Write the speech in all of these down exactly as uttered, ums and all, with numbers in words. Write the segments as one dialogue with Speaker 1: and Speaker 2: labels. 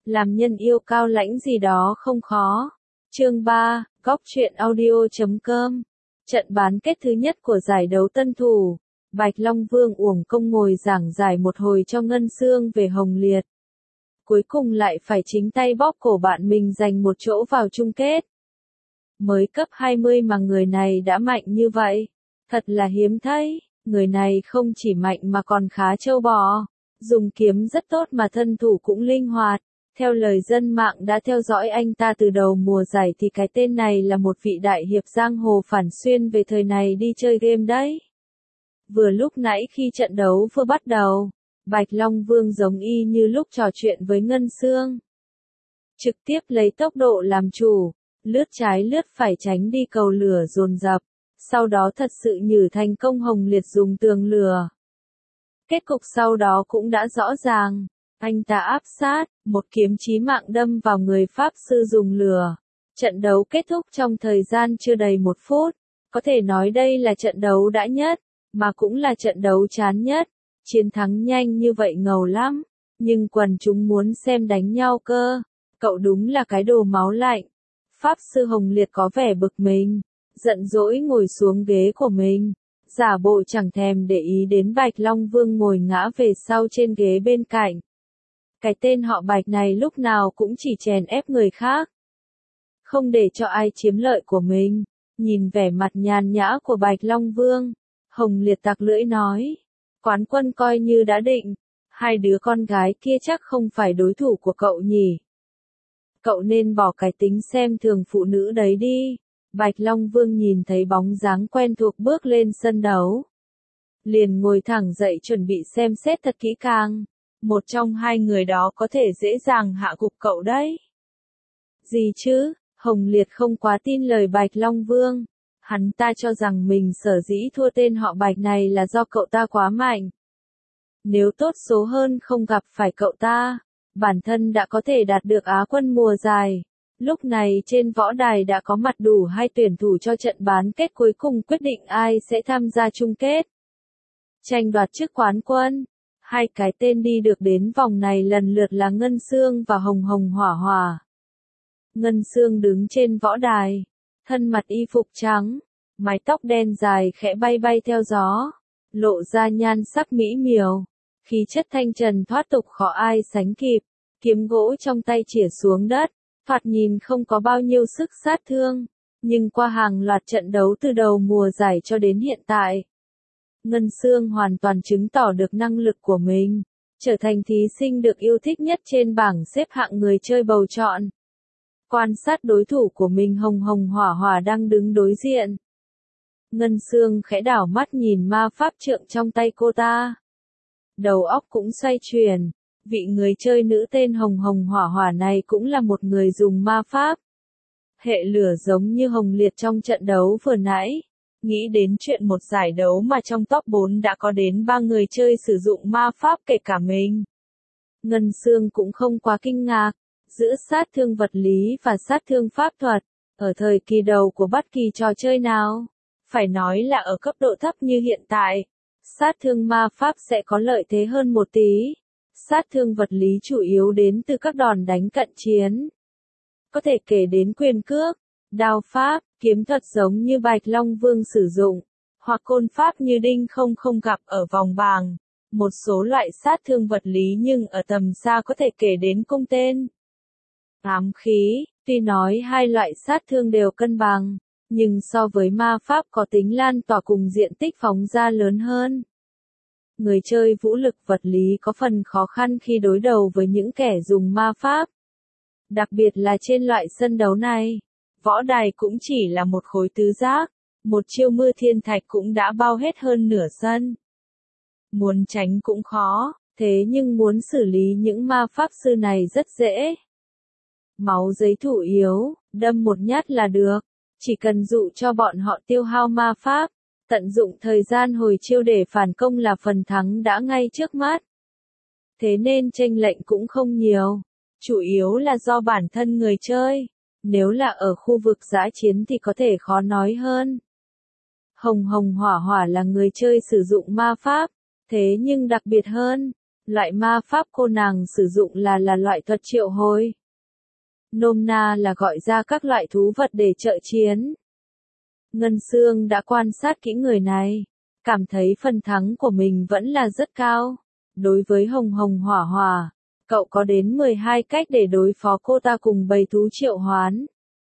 Speaker 1: Làm nhân yêu cao lãnh gì đó không khó. Chương ba, góc truyện audio chấm com. Trận bán kết thứ nhất của giải đấu tân thủ. Bạch Long Vương uổng công ngồi giảng giải một hồi cho Ngân Xương về Hồng Liệt. Cuối cùng lại phải chính tay bóp cổ bạn mình giành một chỗ vào chung kết. Mới cấp hai mươi mà người này đã mạnh như vậy. Thật là hiếm thấy, người này không chỉ mạnh mà còn khá trâu bò. Dùng kiếm rất tốt mà thân thủ cũng linh hoạt. Theo lời dân mạng đã theo dõi anh ta từ đầu mùa giải thì cái tên này là một vị đại hiệp giang hồ phản xuyên về thời này đi chơi game đấy. Vừa lúc nãy khi trận đấu vừa bắt đầu, Bạch Long Vương giống y như lúc trò chuyện với Ngân Xương. Trực tiếp lấy tốc độ làm chủ, lướt trái lướt phải tránh đi cầu lửa dồn dập, sau đó thật sự nhử thành công Hồng Liệt dùng tường lửa. Kết cục sau đó cũng đã rõ ràng. Anh ta áp sát, một kiếm chí mạng đâm vào người Pháp sư dùng lửa. Trận đấu kết thúc trong thời gian chưa đầy một phút. Có thể nói đây là trận đấu đã nhất, mà cũng là trận đấu chán nhất. Chiến thắng nhanh như vậy ngầu lắm, nhưng quần chúng muốn xem đánh nhau cơ. Cậu đúng là cái đồ máu lạnh. Pháp sư Hồng Liệt có vẻ bực mình, giận dỗi ngồi xuống ghế của mình. Giả bộ chẳng thèm để ý đến Bạch Long Vương ngồi ngã về sau trên ghế bên cạnh. Cái tên họ Bạch này lúc nào cũng chỉ chèn ép người khác. Không để cho ai chiếm lợi của mình. Nhìn vẻ mặt nhàn nhã của Bạch Long Vương, Hồng Liệt tặc lưỡi nói. Quán quân coi như đã định. Hai đứa con gái kia chắc không phải đối thủ của cậu nhỉ. Cậu nên bỏ cái tính xem thường phụ nữ đấy đi. Bạch Long Vương nhìn thấy bóng dáng quen thuộc bước lên sân đấu. Liền ngồi thẳng dậy chuẩn bị xem xét thật kỹ càng. Một trong hai người đó có thể dễ dàng hạ gục cậu đấy. Gì chứ, Hồng Liệt không quá tin lời Bạch Long Vương. Hắn ta cho rằng mình sở dĩ thua tên họ Bạch này là do cậu ta quá mạnh. Nếu tốt số hơn không gặp phải cậu ta, bản thân đã có thể đạt được Á quân mùa giải. Lúc này trên võ đài đã có mặt đủ hai tuyển thủ cho trận bán kết cuối cùng quyết định ai sẽ tham gia chung kết. Tranh đoạt chức quán quân. Hai cái tên đi được đến vòng này lần lượt là Ngân Xương và Hồng Hồng Hỏa Hỏa. Ngân Xương đứng trên võ đài, thân mặt y phục trắng, mái tóc đen dài khẽ bay bay theo gió, lộ ra nhan sắc mỹ miều, khí chất thanh trần thoát tục khó ai sánh kịp, kiếm gỗ trong tay chĩa xuống đất, thoạt nhìn không có bao nhiêu sức sát thương, nhưng qua hàng loạt trận đấu từ đầu mùa giải cho đến hiện tại, Ngân Xương hoàn toàn chứng tỏ được năng lực của mình, trở thành thí sinh được yêu thích nhất trên bảng xếp hạng người chơi bầu chọn. Quan sát đối thủ của mình Hồng Hồng Hỏa Hỏa đang đứng đối diện. Ngân Xương khẽ đảo mắt nhìn ma pháp trượng trong tay cô ta. Đầu óc cũng xoay chuyển, vị người chơi nữ tên Hồng Hồng Hỏa Hỏa này cũng là một người dùng ma pháp. Hệ lửa giống như Hồng Liệt trong trận đấu vừa nãy. Nghĩ đến chuyện một giải đấu mà trong top bốn đã có đến ba người chơi sử dụng ma pháp kể cả mình. Ngân Xương cũng không quá kinh ngạc, giữa sát thương vật lý và sát thương pháp thuật, ở thời kỳ đầu của bất kỳ trò chơi nào, phải nói là ở cấp độ thấp như hiện tại, sát thương ma pháp sẽ có lợi thế hơn một tí. Sát thương vật lý chủ yếu đến từ các đòn đánh cận chiến. Có thể kể đến quyền cước, đao pháp, kiếm thuật giống như Bạch Long Vương sử dụng, hoặc côn pháp như Đinh không không gặp ở vòng bảng. Một số loại sát thương vật lý nhưng ở tầm xa có thể kể đến cung tên. Ám khí, tuy nói hai loại sát thương đều cân bằng, nhưng so với ma pháp có tính lan tỏa cùng diện tích phóng ra lớn hơn. Người chơi vũ lực vật lý có phần khó khăn khi đối đầu với những kẻ dùng ma pháp. Đặc biệt là trên loại sân đấu này, võ đài cũng chỉ là một khối tứ giác, một chiêu mưa thiên thạch cũng đã bao hết hơn nửa sân. Muốn tránh cũng khó, thế nhưng muốn xử lý những ma pháp sư này rất dễ. Máu giấy thủ yếu, đâm một nhát là được, chỉ cần dụ cho bọn họ tiêu hao ma pháp, tận dụng thời gian hồi chiêu để phản công là phần thắng đã ngay trước mắt. Thế nên chênh lệch cũng không nhiều, chủ yếu là do bản thân người chơi, nếu là ở khu vực dã chiến thì có thể khó nói hơn. Hồng Hồng Hỏa Hỏa là người chơi sử dụng ma pháp, thế nhưng đặc biệt hơn, Loại ma pháp cô nàng sử dụng là là loại thuật triệu hồi. Nôm na là gọi ra các loại thú vật để trợ chiến. Ngân Sương đã quan sát kỹ người này, cảm thấy phần thắng của mình vẫn là rất cao. Đối với Hồng Hồng Hỏa Hỏa, cậu có đến mười hai cách để đối phó cô ta cùng bầy thú triệu hoán.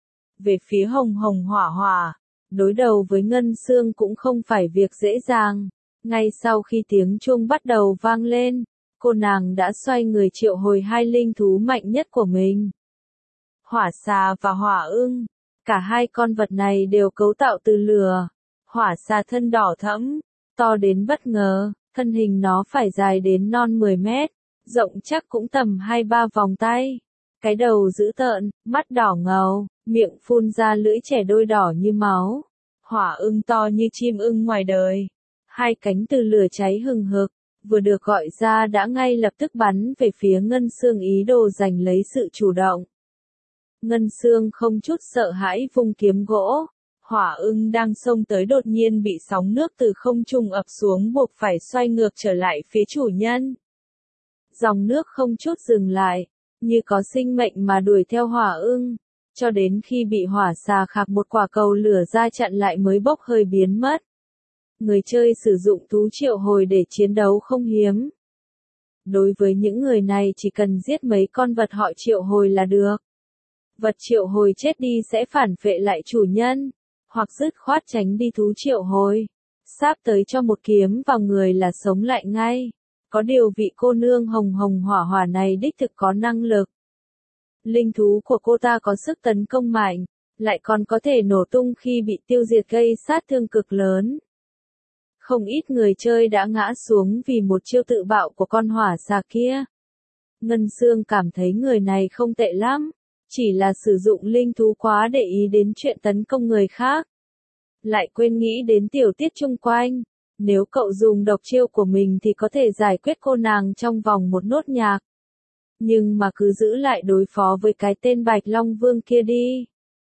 Speaker 1: Về phía Hồng Hồng Hỏa Hỏa, đối đầu với Ngân Sương cũng không phải việc dễ dàng. Ngay sau khi tiếng chuông bắt đầu vang lên, cô nàng đã xoay người triệu hồi hai linh thú mạnh nhất của mình. Hỏa xà và hỏa ưng. Cả hai con vật này đều cấu tạo từ lửa. Hỏa xà thân đỏ thẫm, to đến bất ngờ, thân hình nó phải dài đến non mười mét, rộng chắc cũng tầm hai ba vòng tay. Cái đầu dữ tợn, mắt đỏ ngầu, miệng phun ra lưỡi trẻ đôi đỏ như máu. Hỏa ưng to như chim ưng ngoài đời. Hai cánh từ lửa cháy hừng hực, vừa được gọi ra đã ngay lập tức bắn về phía Ngân Sương ý đồ giành lấy sự chủ động. Ngân Sương không chút sợ hãi vung kiếm gỗ. Hỏa ưng đang xông tới đột nhiên bị sóng nước từ không trung ập xuống buộc phải xoay ngược trở lại phía chủ nhân. Dòng nước không chút dừng lại, như có sinh mệnh mà đuổi theo hỏa ưng, cho đến khi bị hỏa xà khạc một quả cầu lửa ra chặn lại mới bốc hơi biến mất. Người chơi sử dụng thú triệu hồi để chiến đấu không hiếm. Đối với những người này chỉ cần giết mấy con vật họ triệu hồi là được. Vật triệu hồi chết đi sẽ phản phệ lại chủ nhân, hoặc dứt khoát tránh đi thú triệu hồi. Sáp tới cho một kiếm vào người là sống lại ngay. Có điều vị cô nương Hồng Hồng Hỏa Hỏa này đích thực có năng lực. Linh thú của cô ta có sức tấn công mạnh, lại còn có thể nổ tung khi bị tiêu diệt gây sát thương cực lớn. Không ít người chơi đã ngã xuống vì một chiêu tự bạo của con hỏa xà kia. Ngân Sương cảm thấy người này không tệ lắm, chỉ là sử dụng linh thú quá để ý đến chuyện tấn công người khác. Lại quên nghĩ đến tiểu tiết chung quanh, nếu cậu dùng độc chiêu của mình thì có thể giải quyết cô nàng trong vòng một nốt nhạc. Nhưng mà cứ giữ lại đối phó với cái tên Bạch Long Vương kia đi.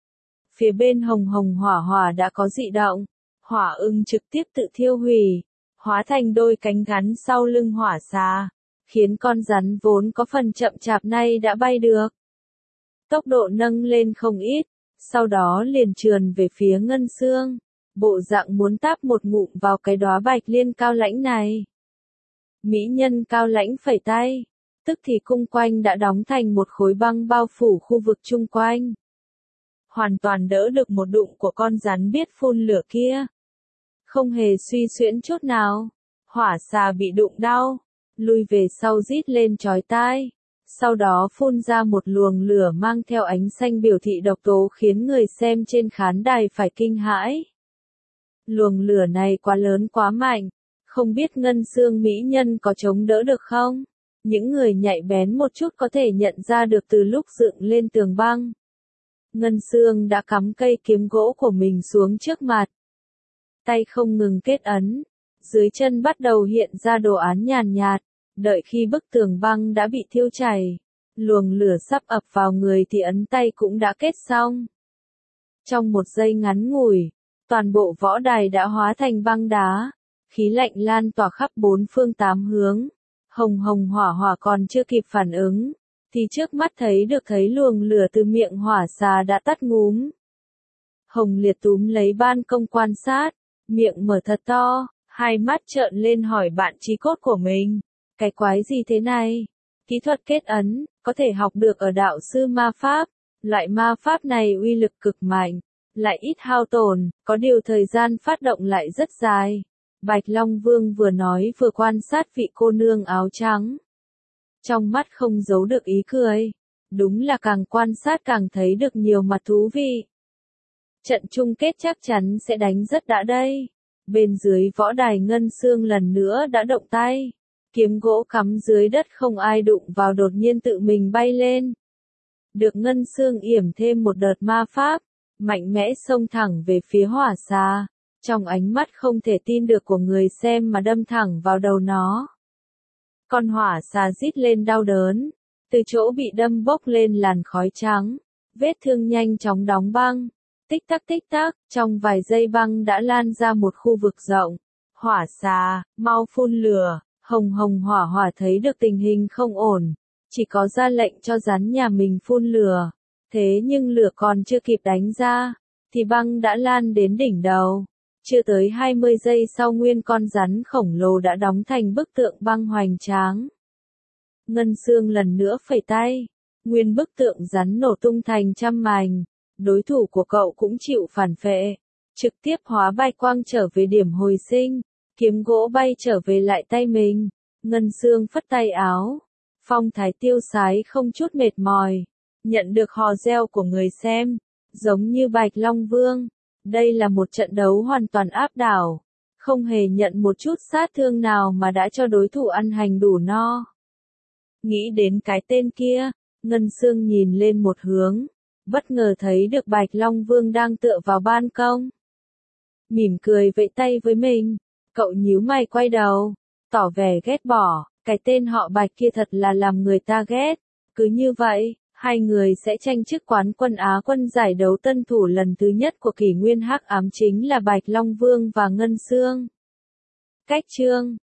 Speaker 1: Phía bên Hồng Hồng Hỏa Hỏa đã có dị động. Hỏa ưng trực tiếp tự thiêu hủy, hóa thành đôi cánh gắn sau lưng hỏa xà, khiến con rắn vốn có phần chậm chạp nay đã bay được. Tốc độ nâng lên không ít, sau đó liền trườn về phía Ngân Sương, bộ dạng muốn táp một ngụm vào cái đóa bạch liên cao lãnh này. Mỹ nhân cao lãnh phẩy tay, tức thì cung quanh đã đóng thành một khối băng bao phủ khu vực chung quanh. Hoàn toàn đỡ được một đụng của con rắn biết phun lửa kia. Không hề suy xuyễn chút nào. Hỏa xà bị đụng đau, lui về sau rít lên chói tai. Sau đó phun ra một luồng lửa mang theo ánh xanh biểu thị độc tố khiến người xem trên khán đài phải kinh hãi. Luồng lửa này quá lớn quá mạnh, không biết Ngân Sương mỹ nhân có chống đỡ được không? Những người nhạy bén một chút có thể nhận ra được từ lúc dựng lên tường băng. Ngân Sương đã cắm cây kiếm gỗ của mình xuống trước mặt. Tay không ngừng kết ấn, dưới chân bắt đầu hiện ra đồ án nhàn nhạt, đợi khi bức tường băng đã bị thiêu chảy, luồng lửa sắp ập vào người thì ấn tay cũng đã kết xong. Trong một giây ngắn ngủi, toàn bộ võ đài đã hóa thành băng đá, khí lạnh lan tỏa khắp bốn phương tám hướng. Hồng Hồng Hỏa Hỏa còn chưa kịp phản ứng, thì trước mắt thấy được thấy luồng lửa từ miệng hỏa xà đã tắt ngúm. Hồng Liệt túm lấy ban công quan sát, miệng mở thật to, hai mắt trợn lên hỏi bạn chí cốt của mình, cái quái gì thế này? Kỹ thuật kết ấn, có thể học được ở đạo sư ma pháp, loại ma pháp này uy lực cực mạnh, lại ít hao tổn, có điều thời gian phát động lại rất dài. Bạch Long Vương vừa nói vừa quan sát vị cô nương áo trắng. Trong mắt không giấu được ý cười. Đúng là càng quan sát càng thấy được nhiều mặt thú vị. Trận chung kết chắc chắn sẽ đánh rất đã đây. Bên dưới võ đài Ngân Sương lần nữa đã động tay. Kiếm gỗ cắm dưới đất không ai đụng vào đột nhiên tự mình bay lên. Được Ngân Sương yểm thêm một đợt ma pháp, mạnh mẽ xông thẳng về phía hỏa xà. Trong ánh mắt không thể tin được của người xem mà đâm thẳng vào đầu nó. Con hỏa xà rít lên đau đớn, từ chỗ bị đâm bốc lên làn khói trắng, vết thương nhanh chóng đóng băng, tích tắc tích tắc, trong vài giây băng đã lan ra một khu vực rộng. Hỏa xà, mau phun lửa, Hồng Hồng Hỏa Hỏa thấy được tình hình không ổn, chỉ có ra lệnh cho rắn nhà mình phun lửa. Thế nhưng lửa còn chưa kịp đánh ra, thì băng đã lan đến đỉnh đầu. Chưa tới hai mươi giây sau nguyên con rắn khổng lồ đã đóng thành bức tượng băng hoành tráng. Ngân Xương lần nữa phẩy tay, nguyên bức tượng rắn nổ tung thành trăm mảnh. Đối thủ của cậu cũng chịu phản phệ, trực tiếp hóa bạch quang trở về điểm hồi sinh, kiếm gỗ bay trở về lại tay mình. Ngân Xương phất tay áo, phong thái tiêu sái không chút mệt mỏi, nhận được hò reo của người xem, giống như Bạch Long Vương. Đây là một trận đấu hoàn toàn áp đảo, không hề nhận một chút sát thương nào mà đã cho đối thủ ăn hành đủ no. Nghĩ đến cái tên kia, Ngân Xương nhìn lên một hướng, bất ngờ thấy được Bạch Long Vương đang tựa vào ban công. Mỉm cười vẫy tay với mình, cậu nhíu mày quay đầu, tỏ vẻ ghét bỏ, cái tên họ Bạch kia thật là làm người ta ghét. Cứ như vậy, hai người sẽ tranh chức quán quân Á quân giải đấu tân thủ lần thứ nhất của kỷ nguyên hắc ám chính là Bạch Long Vương và Ngân Xương. Cách chương